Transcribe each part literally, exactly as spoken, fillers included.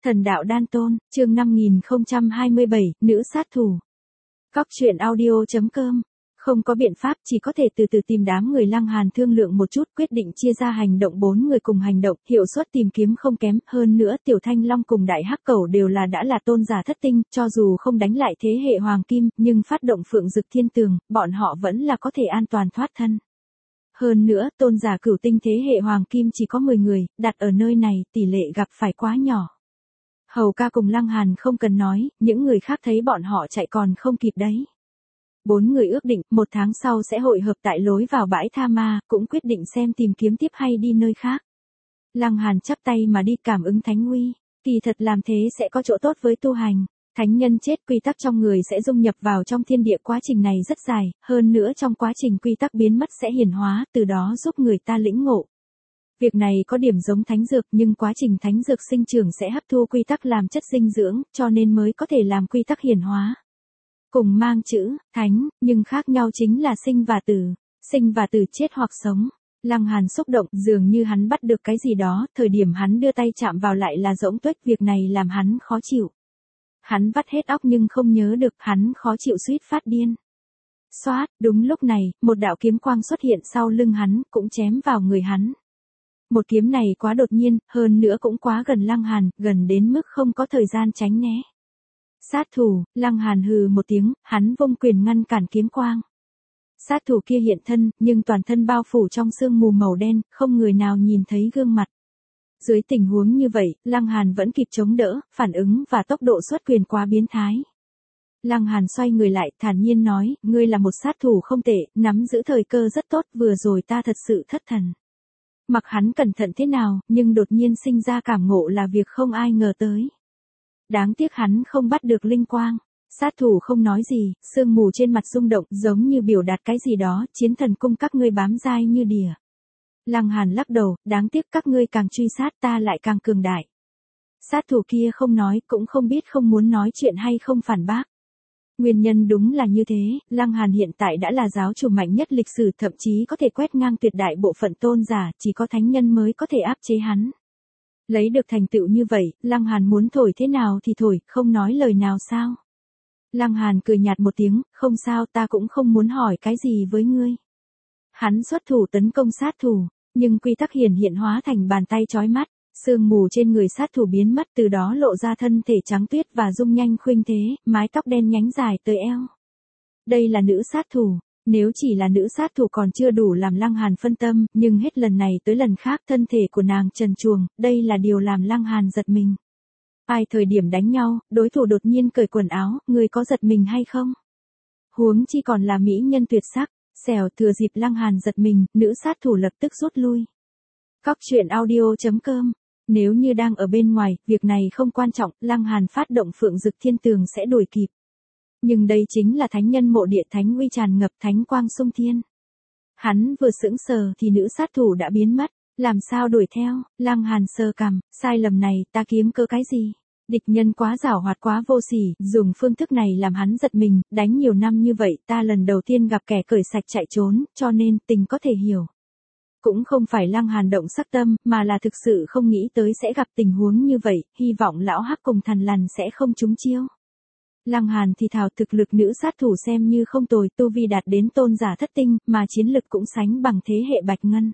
Thần đạo đan tôn, chương năm nghìn không trăm hai mươi bảy, nữ sát thủ. Cóc truyện audio chấm com. Không có biện pháp, chỉ có thể từ từ tìm đám người Lăng Hàn thương lượng một chút, quyết định chia ra hành động bốn người cùng hành động, hiệu suất tìm kiếm không kém, hơn nữa Tiểu Thanh Long cùng Đại Hắc Cẩu đều là đã là tôn giả thất tinh, cho dù không đánh lại thế hệ hoàng kim, nhưng phát động Phượng Dực Thiên Tường, bọn họ vẫn là có thể an toàn thoát thân. Hơn nữa, tôn giả cửu tinh thế hệ hoàng kim chỉ có mười người, đặt ở nơi này, tỷ lệ gặp phải quá nhỏ. Hầu ca cùng Lăng Hàn không cần nói, những người khác thấy bọn họ chạy còn không kịp đấy. Bốn người ước định, một tháng sau sẽ hội hợp tại lối vào bãi Tha Ma, cũng quyết định xem tìm kiếm tiếp hay đi nơi khác. Lăng Hàn chắp tay mà đi cảm ứng thánh uy, kỳ thật làm thế sẽ có chỗ tốt với tu hành. Thánh nhân chết quy tắc trong người sẽ dung nhập vào trong thiên địa, quá trình này rất dài, hơn nữa trong quá trình quy tắc biến mất sẽ hiển hóa, từ đó giúp người ta lĩnh ngộ. Việc này có điểm giống thánh dược, nhưng quá trình thánh dược sinh trưởng sẽ hấp thu quy tắc làm chất dinh dưỡng, cho nên mới có thể làm quy tắc hiển hóa. Cùng mang chữ, thánh, nhưng khác nhau chính là sinh và tử, sinh và tử chết hoặc sống. Lăng Hàn xúc động, dường như hắn bắt được cái gì đó, thời điểm hắn đưa tay chạm vào lại là rỗng tuếch, việc này làm hắn khó chịu. Hắn vắt hết óc nhưng không nhớ được, hắn khó chịu suýt phát điên. Xoát, đúng lúc này, một đạo kiếm quang xuất hiện sau lưng hắn, cũng chém vào người hắn. Một kiếm này quá đột nhiên, hơn nữa cũng quá gần Lăng Hàn, gần đến mức không có thời gian tránh né. Sát thủ, Lăng Hàn hừ một tiếng, hắn vung quyền ngăn cản kiếm quang. Sát thủ kia hiện thân, nhưng toàn thân bao phủ trong sương mù màu đen, không người nào nhìn thấy gương mặt. Dưới tình huống như vậy, Lăng Hàn vẫn kịp chống đỡ, phản ứng và tốc độ xuất quyền quá biến thái. Lăng Hàn xoay người lại, thản nhiên nói, ngươi là một sát thủ không tệ, nắm giữ thời cơ rất tốt, vừa rồi ta thật sự thất thần. Mặc hắn cẩn thận thế nào, nhưng đột nhiên sinh ra cảm ngộ là việc không ai ngờ tới. Đáng tiếc hắn không bắt được linh quang. Sát thủ không nói gì, sương mù trên mặt rung động, giống như biểu đạt cái gì đó, chiến thần cung các ngươi bám dai như đỉa. Lăng Hàn lắc đầu, đáng tiếc các ngươi càng truy sát ta lại càng cường đại. Sát thủ kia không nói, cũng không biết không muốn nói chuyện hay không phản bác. Nguyên nhân đúng là như thế, Lăng Hàn hiện tại đã là giáo chủ mạnh nhất lịch sử, thậm chí có thể quét ngang tuyệt đại bộ phận tôn giả, chỉ có thánh nhân mới có thể áp chế hắn. Lấy được thành tựu như vậy, Lăng Hàn muốn thổi thế nào thì thổi, không nói lời nào sao. Lăng Hàn cười nhạt một tiếng, không sao, ta cũng không muốn hỏi cái gì với ngươi. Hắn xuất thủ tấn công sát thủ, nhưng quy tắc hiển hiện hóa thành bàn tay chói mắt, sương mù trên người sát thủ biến mất, từ đó lộ ra thân thể trắng tuyết và dung nhanh khuynh thế, mái tóc đen nhánh dài tới eo. Đây là nữ sát thủ, nếu chỉ là nữ sát thủ còn chưa đủ làm Lăng Hàn phân tâm, nhưng hết lần này tới lần khác thân thể của nàng trần truồng, đây là điều làm Lăng Hàn giật mình. Ai thời điểm đánh nhau, đối thủ đột nhiên cởi quần áo, người có giật mình hay không? Huống chi còn là mỹ nhân tuyệt sắc. Xèo, thừa dịp Lăng Hàn giật mình, nữ sát thủ lập tức rút lui. Cóc truyện audio chấm com. Nếu như đang ở bên ngoài, việc này không quan trọng, Lăng Hàn phát động Phượng Dực Thiên Tường sẽ đuổi kịp. Nhưng đây chính là thánh nhân mộ địa, thánh uy tràn ngập, thánh quang sung thiên. Hắn vừa sững sờ thì nữ sát thủ đã biến mất, làm sao đuổi theo? Lăng Hàn sờ cằm, sai lầm này, ta kiếm cơ cái gì? Địch nhân quá giảo hoạt quá vô sỉ, dùng phương thức này làm hắn giật mình, đánh nhiều năm như vậy, ta lần đầu tiên gặp kẻ cởi sạch chạy trốn, cho nên tình có thể hiểu. Cũng không phải Lăng Hàn động sắc tâm, mà là thực sự không nghĩ tới sẽ gặp tình huống như vậy, hy vọng lão hắc cùng thằn lằn sẽ không trúng chiêu. Lăng Hàn thì thào, thực lực nữ sát thủ xem như không tồi, tu vi đạt đến tôn giả thất tinh, mà chiến lực cũng sánh bằng thế hệ Bạch Ngân.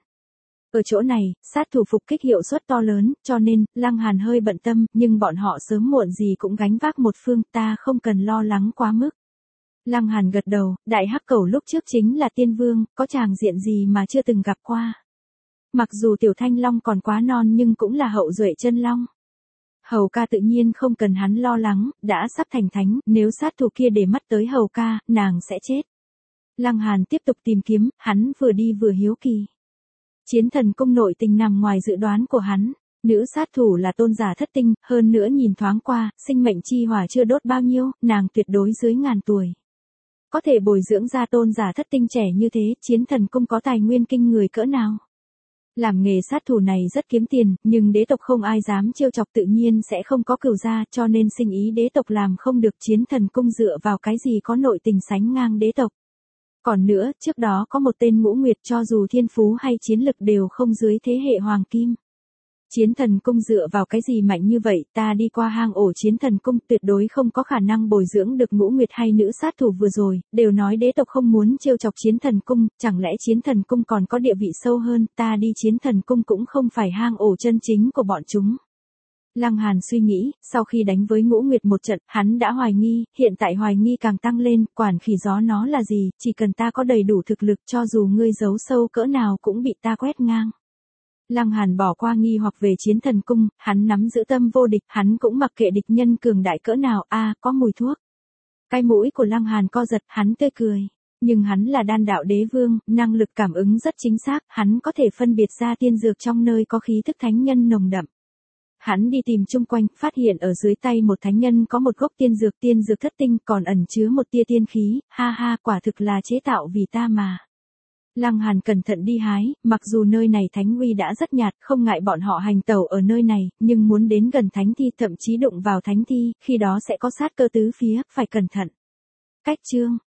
Ở chỗ này, sát thủ phục kích hiệu suất to lớn, cho nên, Lăng Hàn hơi bận tâm, nhưng bọn họ sớm muộn gì cũng gánh vác một phương, ta không cần lo lắng quá mức. Lăng Hàn gật đầu, Đại Hắc Cẩu lúc trước chính là tiên vương, có tràng diện gì mà chưa từng gặp qua. Mặc dù Tiểu Thanh Long còn quá non nhưng cũng là hậu duệ chân long. Hầu ca tự nhiên không cần hắn lo lắng, đã sắp thành thánh, nếu sát thủ kia để mắt tới hầu ca, nàng sẽ chết. Lăng Hàn tiếp tục tìm kiếm, hắn vừa đi vừa hiếu kỳ. Chiến thần cung nội tình nằm ngoài dự đoán của hắn, nữ sát thủ là tôn giả thất tinh, hơn nữa nhìn thoáng qua, sinh mệnh chi hỏa chưa đốt bao nhiêu, nàng tuyệt đối dưới ngàn tuổi. Có thể bồi dưỡng ra tôn giả thất tinh trẻ như thế, chiến thần cung có tài nguyên kinh người cỡ nào. Làm nghề sát thủ này rất kiếm tiền, nhưng đế tộc không ai dám trêu chọc, tự nhiên sẽ không có cửu gia, cho nên sinh ý đế tộc làm không được, chiến thần cung dựa vào cái gì có nội tình sánh ngang đế tộc. Còn nữa, trước đó có một tên Ngũ Nguyệt, cho dù thiên phú hay chiến lực đều không dưới thế hệ hoàng kim. Chiến thần cung dựa vào cái gì mạnh như vậy, ta đi qua hang ổ chiến thần cung tuyệt đối không có khả năng bồi dưỡng được ngũ nguyệt hay nữ sát thủ vừa rồi, đều nói đế tộc không muốn trêu chọc chiến thần cung, chẳng lẽ chiến thần cung còn có địa vị sâu hơn, ta đi chiến thần cung cũng không phải hang ổ chân chính của bọn chúng. Lăng Hàn suy nghĩ, sau khi đánh với ngũ nguyệt một trận, hắn đã hoài nghi, hiện tại hoài nghi càng tăng lên, quản khỉ gió nó là gì, chỉ cần ta có đầy đủ thực lực cho dù ngươi giấu sâu cỡ nào cũng bị ta quét ngang. Lăng Hàn bỏ qua nghi hoặc về chiến thần cung, hắn nắm giữ tâm vô địch, hắn cũng mặc kệ địch nhân cường đại cỡ nào, a à, có mùi thuốc. Cái mũi của Lăng Hàn co giật, hắn tươi cười. Nhưng hắn là đan đạo đế vương, năng lực cảm ứng rất chính xác, hắn có thể phân biệt ra tiên dược trong nơi có khí thức thánh nhân nồng đậm. Hắn đi tìm chung quanh, phát hiện ở dưới tay một thánh nhân có một gốc tiên dược, tiên dược thất tinh còn ẩn chứa một tia tiên khí, ha ha, quả thực là chế tạo vì ta mà. Lăng Hàn cẩn thận đi hái, mặc dù nơi này thánh uy đã rất nhạt, không ngại bọn họ hành tẩu ở nơi này, nhưng muốn đến gần thánh thi thậm chí đụng vào thánh thi, khi đó sẽ có sát cơ tứ phía, phải cẩn thận. Cách chương